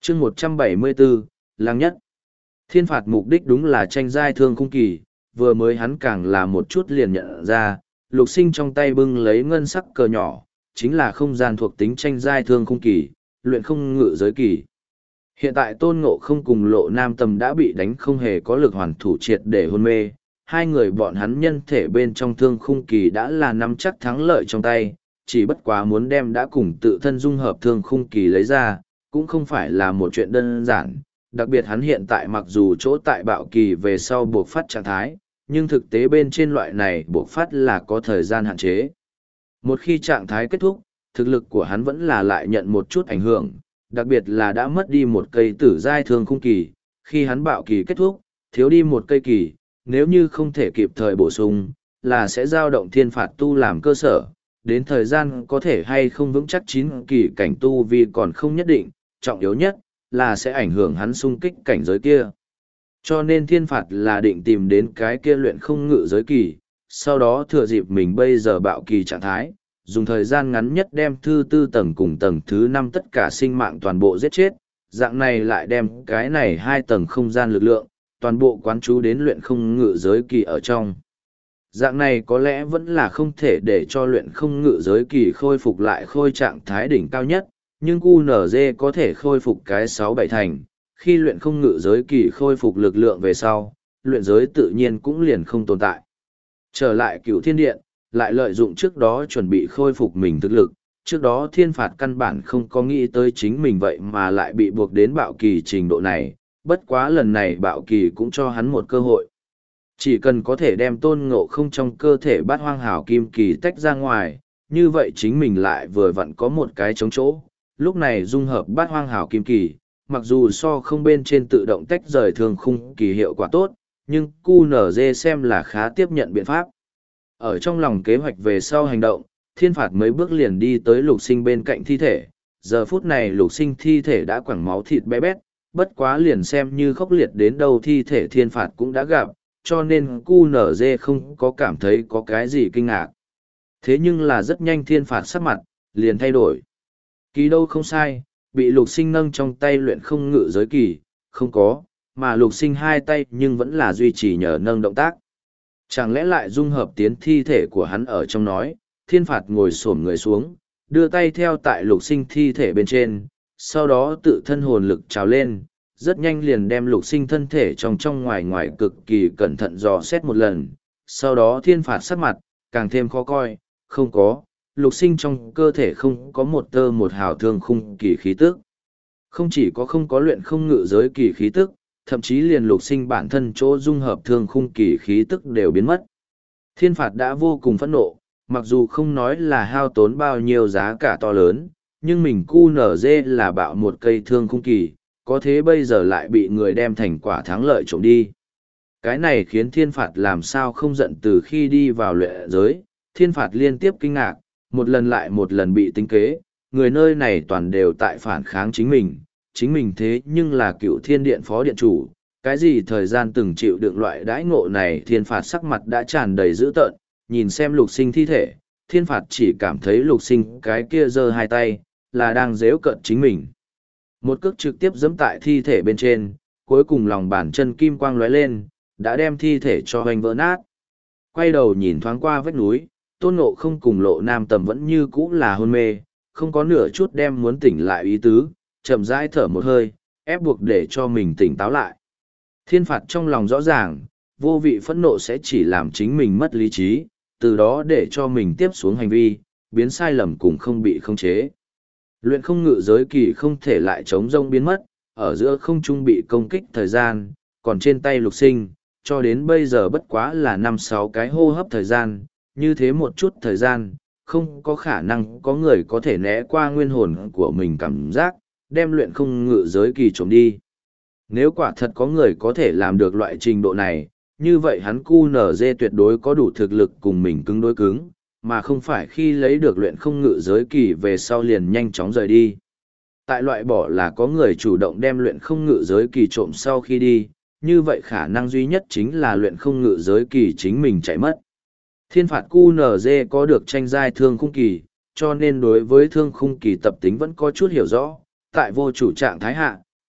chương 174, Lăng Nhất. Thiên phạt mục đích đúng là tranh giai thương khung kỳ, vừa mới hắn càng là một chút liền nhận ra, lục sinh trong tay bưng lấy ngân sắc cờ nhỏ, chính là không gian thuộc tính tranh giai thương khung kỳ, luyện không ngự giới kỳ. Hiện tại Tôn Ngộ Không cùng Lộ Nam Tầm đã bị đánh không hề có lực hoàn thủ triệt để hôn mê, hai người bọn hắn nhân thể bên trong thương khung kỳ đã là nắm chắc thắng lợi trong tay, chỉ bất quá muốn đem đã cùng tự thân dung hợp thương khung kỳ lấy ra, cũng không phải là một chuyện đơn giản. Đặc biệt hắn hiện tại mặc dù chỗ tại bạo kỳ về sau buộc phát trạng thái, nhưng thực tế bên trên loại này buộc phát là có thời gian hạn chế. Một khi trạng thái kết thúc, thực lực của hắn vẫn là lại nhận một chút ảnh hưởng, đặc biệt là đã mất đi một cây tử giai thương khung kỳ, khi hắn bạo kỳ kết thúc, thiếu đi một cây kỳ, nếu như không thể kịp thời bổ sung, là sẽ dao động thiên phạt tu làm cơ sở, đến thời gian có thể hay không vững chắc 9 kỳ cảnh tu vì còn không nhất định, trọng yếu nhất là sẽ ảnh hưởng hắn xung kích cảnh giới kia. Cho nên thiên phạt là định tìm đến cái kia luyện không ngự giới kỳ, sau đó thừa dịp mình bây giờ bạo kỳ trạng thái, dùng thời gian ngắn nhất đem thứ tư tầng cùng tầng thứ 5 tất cả sinh mạng toàn bộ giết chết, dạng này lại đem cái này 2 tầng không gian lực lượng, toàn bộ quán chú đến luyện không ngự giới kỳ ở trong. Dạng này có lẽ vẫn là không thể để cho luyện không ngự giới kỳ khôi phục lại khôi trạng thái đỉnh cao nhất, nhưng QNZ có thể khôi phục cái 6-7 thành, khi luyện không ngự giới kỳ khôi phục lực lượng về sau, luyện giới tự nhiên cũng liền không tồn tại. Trở lại Cửu Thiên Điện, lại lợi dụng trước đó chuẩn bị khôi phục mình thực lực, trước đó thiên phạt căn bản không có nghĩ tới chính mình vậy mà lại bị buộc đến bạo kỳ trình độ này, bất quá lần này bạo kỳ cũng cho hắn một cơ hội. Chỉ cần có thể đem Tôn Ngộ Không trong cơ thể Bát Hoang Hảo Kim Kỳ tách ra ngoài, như vậy chính mình lại vừa vặn có một cái trống chỗ. Lúc này dung hợp Bát Hoang Hảo Kim Kỳ, mặc dù so không bên trên tự động tách rời thương khung kỳ hiệu quả tốt, nhưng QNZ xem là khá tiếp nhận biện pháp. Ở trong lòng kế hoạch về sau hành động, thiên phạt mấy bước liền đi tới lục sinh bên cạnh thi thể. Giờ phút này lục sinh thi thể đã quẳng máu thịt bé bét, bất quá liền xem như khốc liệt đến đâu thi thể thiên phạt cũng đã gặp, cho nên QNZ không có cảm thấy có cái gì kinh ngạc. Thế nhưng là rất nhanh thiên phạt sắc mặt, liền thay đổi. Kỳ đâu không sai, bị lục sinh nâng trong tay luyện không ngự giới kỳ, không có, mà lục sinh hai tay nhưng vẫn là duy trì nhờ nâng động tác. Chẳng lẽ lại dung hợp tiến thi thể của hắn ở trong nói, thiên phạt ngồi xổm người xuống, đưa tay theo tại lục sinh thi thể bên trên, sau đó tự thân hồn lực trào lên, rất nhanh liền đem lục sinh thân thể trong ngoài ngoài cực kỳ cẩn thận dò xét một lần, sau đó thiên phạt sắc mặt, càng thêm khó coi, không có, lục sinh trong cơ thể không có một tơ một hào thương khung kỳ khí tức. Không chỉ có không có luyện không ngự giới kỳ khí tức, thậm chí liền lục sinh bản thân chỗ dung hợp thương khung kỳ khí tức đều biến mất. Thiên phạt đã vô cùng phẫn nộ, mặc dù không nói là hao tốn bao nhiêu giá cả to lớn, nhưng mình QNZ là bạo một cây thương khung kỳ, có thế bây giờ lại bị người đem thành quả thắng lợi trộm đi. Cái này khiến thiên phạt làm sao không giận từ khi đi vào luyện giới, thiên phạt liên tiếp kinh ngạc, một lần lại một lần bị tính kế, người nơi này toàn đều tại phản kháng chính mình thế nhưng là Cựu Thiên Điện phó điện chủ, cái gì thời gian từng chịu đựng loại đãi ngộ này thiên phạt sắc mặt đã tràn đầy dữ tợn, nhìn xem lục sinh thi thể, thiên phạt chỉ cảm thấy lục sinh cái kia giơ hai tay, là đang dễu cợt chính mình. Một cước trực tiếp giẫm tại thi thể bên trên, cuối cùng lòng bàn chân kim quang lóe lên, đã đem thi thể cho hoành vỡ nát. Quay đầu nhìn thoáng qua vách núi, Tôn Ngộ Không cùng Lộ Nam Tầm vẫn như cũ là hôn mê, không có nửa chút đem muốn tỉnh lại ý tứ, chậm rãi thở một hơi, ép buộc để cho mình tỉnh táo lại. Thiên phạt trong lòng rõ ràng, vô vị phẫn nộ sẽ chỉ làm chính mình mất lý trí, từ đó để cho mình tiếp xuống hành vi, biến sai lầm cùng không bị khống chế. Luyện không ngự giới kỳ không thể lại chống rông biến mất, ở giữa không trung bị công kích thời gian, còn trên tay lục sinh, cho đến bây giờ bất quá là 5-6 cái hô hấp thời gian, như thế một chút thời gian, không có khả năng có người có thể né qua nguyên hồn của mình cảm giác, đem luyện không ngự giới kỳ trộm đi. Nếu quả thật có người có thể làm được loại trình độ này, như vậy hắn QNZ tuyệt đối có đủ thực lực cùng mình cứng đối cứng, mà không phải khi lấy được luyện không ngự giới kỳ về sau liền nhanh chóng rời đi. Tại loại bỏ là có người chủ động đem luyện không ngự giới kỳ trộm sau khi đi, như vậy khả năng duy nhất chính là luyện không ngự giới kỳ chính mình chạy mất. Thiên phạt QNZ có được tranh giai thương khung kỳ, cho nên đối với thương khung kỳ tập tính vẫn có chút hiểu rõ, tại vô chủ trạng thái hạ,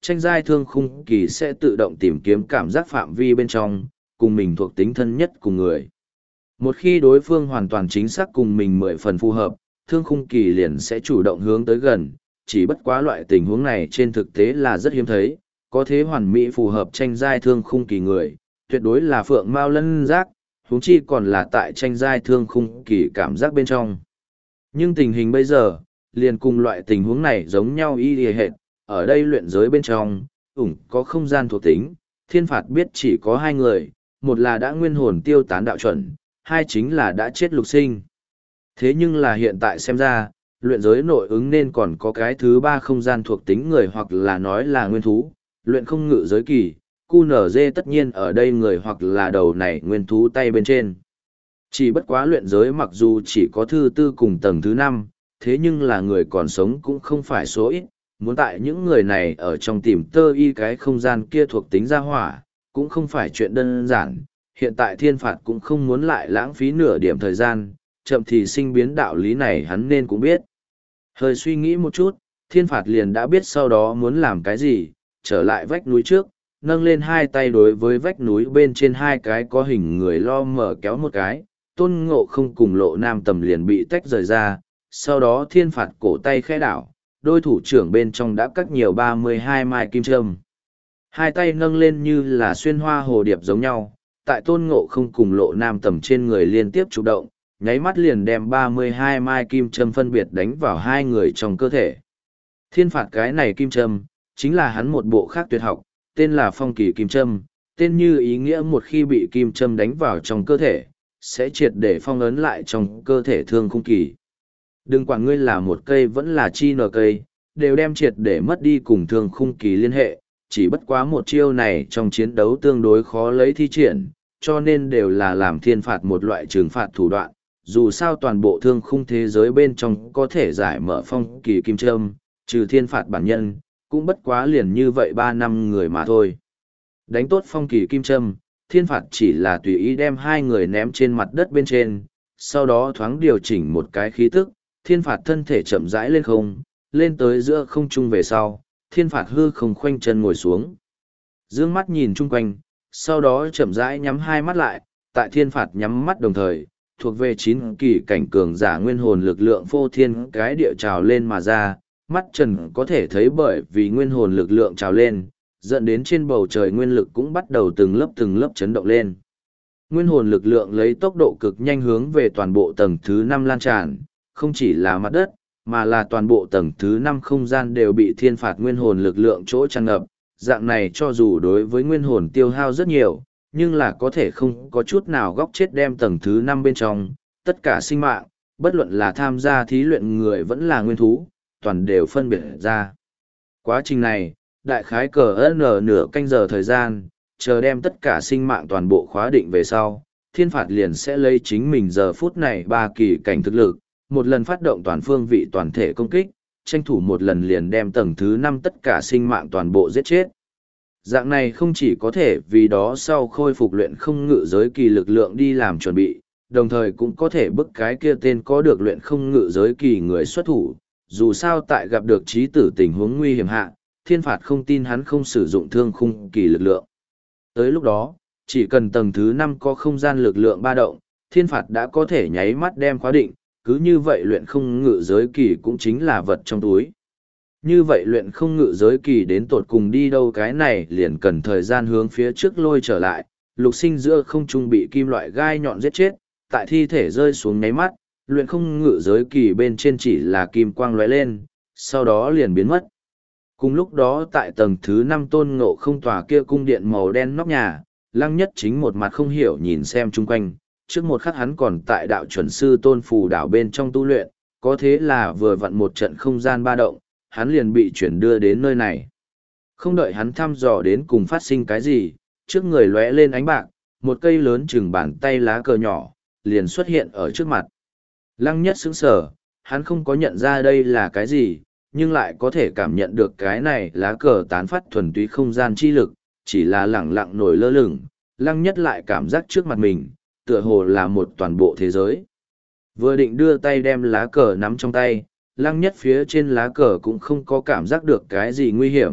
tranh giai thương khung kỳ sẽ tự động tìm kiếm cảm giác phạm vi bên trong, cùng mình thuộc tính thân nhất cùng người. Một khi đối phương hoàn toàn chính xác cùng mình 10 phần phù hợp, thương khung kỳ liền sẽ chủ động hướng tới gần, chỉ bất quá loại tình huống này trên thực tế là rất hiếm thấy, có thế hoàn mỹ phù hợp tranh giai thương khung kỳ người, tuyệt đối là phượng mao lân giác, huống chi còn là tại tranh giai thương khung kỳ cảm giác bên trong. Nhưng tình hình bây giờ, liền cùng loại tình huống này giống nhau y hệt, ở đây luyện giới bên trong, có không gian thuộc tính, thiên phạt biết chỉ có hai người, một là đã nguyên hồn tiêu tán đạo chuẩn, hai chính là đã chết lục sinh. Thế nhưng là hiện tại xem ra, luyện giới nội ứng nên còn có cái thứ ba không gian thuộc tính người hoặc là nói là nguyên thú, luyện không ngự giới kỳ, QNZ tất nhiên ở đây người hoặc là đầu này nguyên thú tay bên trên. Chỉ bất quá luyện giới mặc dù chỉ có thứ tư cùng tầng thứ 5, thế nhưng là người còn sống cũng không phải số ít, muốn tại những người này ở trong tìm tơ y cái không gian kia thuộc tính ra hỏa, cũng không phải chuyện đơn giản. Hiện tại thiên phạt cũng không muốn lại lãng phí nửa điểm thời gian, chậm thì sinh biến đạo lý này hắn nên cũng biết. Hơi suy nghĩ một chút, thiên phạt liền đã biết sau đó muốn làm cái gì, trở lại vách núi trước, nâng lên hai tay đối với vách núi bên trên hai cái có hình người lo mở kéo một cái, Tôn Ngộ Không cùng Lộ Nam Tầm liền bị tách rời ra, sau đó thiên phạt cổ tay khẽ đảo, đôi thủ trưởng bên trong đã cắt nhiều 32 mai kim châm. Hai tay nâng lên như là xuyên hoa hồ điệp giống nhau, tại Tôn Ngộ Không cùng Lộ Nam Tầm trên người liên tiếp chủ động, nháy mắt liền đem 32 mai kim châm phân biệt đánh vào hai người trong cơ thể. Thiên phạt cái này kim châm, chính là hắn một bộ khác tuyệt học, tên là phong kỳ kim châm, tên như ý nghĩa một khi bị kim châm đánh vào trong cơ thể, sẽ triệt để phong ấn lại trong cơ thể thương khung kỳ. Đừng quản ngươi là một cây vẫn là chi nở cây, đều đem triệt để mất đi cùng thương khung kỳ liên hệ, chỉ bất quá một chiêu này trong chiến đấu tương đối khó lấy thi triển, cho nên đều là làm thiên phạt một loại trừng phạt thủ đoạn. Dù sao toàn bộ thương khung thế giới bên trong có thể giải mở phong kỳ kim châm, trừ thiên phạt bản nhân, cũng bất quá liền như vậy 3 năm người mà thôi. Đánh tốt phong kỳ kim châm, thiên phạt chỉ là tùy ý đem hai người ném trên mặt đất bên trên, sau đó thoáng điều chỉnh một cái khí tức, thiên phạt thân thể chậm rãi lên không, lên tới giữa không trung về sau, thiên phạt hư không khoanh chân ngồi xuống. Dương mắt nhìn chung quanh, sau đó chậm rãi nhắm hai mắt lại, tại thiên phạt nhắm mắt đồng thời, thuộc về 9 kỳ cảnh cường giả nguyên hồn lực lượng phô thiên cái địa trào lên mà ra, mắt trần có thể thấy bởi vì nguyên hồn lực lượng trào lên, dẫn đến trên bầu trời nguyên lực cũng bắt đầu từng lớp chấn động lên. Nguyên hồn lực lượng lấy tốc độ cực nhanh hướng về toàn bộ tầng thứ 5 lan tràn, không chỉ là mặt đất, mà là toàn bộ tầng thứ 5 không gian đều bị thiên phạt nguyên hồn lực lượng chỗ tràn ngập. Dạng này cho dù đối với nguyên hồn tiêu hao rất nhiều, nhưng là có thể không có chút nào góc chết đem tầng thứ 5 bên trong, tất cả sinh mạng, bất luận là tham gia thí luyện người vẫn là nguyên thú, toàn đều phân biệt ra. Quá trình này, đại khái cờ nửa canh giờ thời gian, chờ đem tất cả sinh mạng toàn bộ khóa định về sau, thiên phạt liền sẽ lấy chính mình giờ phút này 3 kỳ cảnh thực lực, một lần phát động toàn phương vị toàn thể công kích, tranh thủ một lần liền đem tầng thứ 5 tất cả sinh mạng toàn bộ giết chết. Dạng này không chỉ có thể vì đó sau khôi phục luyện không ngự giới kỳ lực lượng đi làm chuẩn bị, đồng thời cũng có thể bức cái kia tên có được luyện không ngự giới kỳ người xuất thủ. Dù sao tại gặp được trí tử tình huống nguy hiểm hạ, thiên phạt không tin hắn không sử dụng thương khung kỳ lực lượng. Tới lúc đó, chỉ cần tầng thứ 5 có không gian lực lượng ba động, thiên phạt đã có thể nháy mắt đem khóa định, cứ như vậy luyện không ngự giới kỳ cũng chính là vật trong túi. Như vậy luyện không ngự giới kỳ đến tột cùng đi đâu cái này liền cần thời gian hướng phía trước lôi trở lại, lục sinh giữa không trung bị kim loại gai nhọn giết chết, tại thi thể rơi xuống nháy mắt, luyện không ngự giới kỳ bên trên chỉ là kim quang lóe lên, sau đó liền biến mất. Cùng lúc đó tại tầng thứ 5 Tôn Ngộ Không tòa kia cung điện màu đen nóc nhà, Lăng Nhất Chính một mặt không hiểu nhìn xem chung quanh, trước một khắc hắn còn tại đạo chuẩn sư Tôn Phù đảo bên trong tu luyện, có thế là vừa vặn một trận không gian ba động, hắn liền bị chuyển đưa đến nơi này. Không đợi hắn thăm dò đến cùng phát sinh cái gì, trước người lóe lên ánh bạc, một cây lớn chừng bàn tay lá cờ nhỏ, liền xuất hiện ở trước mặt. Lăng Nhất sững sờ, hắn không có nhận ra đây là cái gì, nhưng lại có thể cảm nhận được cái này lá cờ tán phát thuần túy không gian chi lực, chỉ là lẳng lặng nổi lơ lửng, Lăng Nhất lại cảm giác trước mặt mình, tựa hồ là một toàn bộ thế giới. Vừa định đưa tay đem lá cờ nắm trong tay, Lăng Nhất phía trên lá cờ cũng không có cảm giác được cái gì nguy hiểm,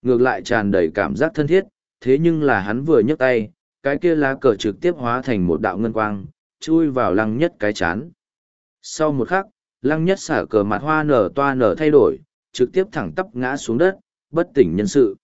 ngược lại tràn đầy cảm giác thân thiết, thế nhưng là hắn vừa nhấc tay, cái kia lá cờ trực tiếp hóa thành một đạo ngân quang, chui vào lăng nhất cái chán. Sau một khắc, lăng nhất xả cờ mặt hoa nở toa nở thay đổi, trực tiếp thẳng tắp ngã xuống đất, bất tỉnh nhân sự.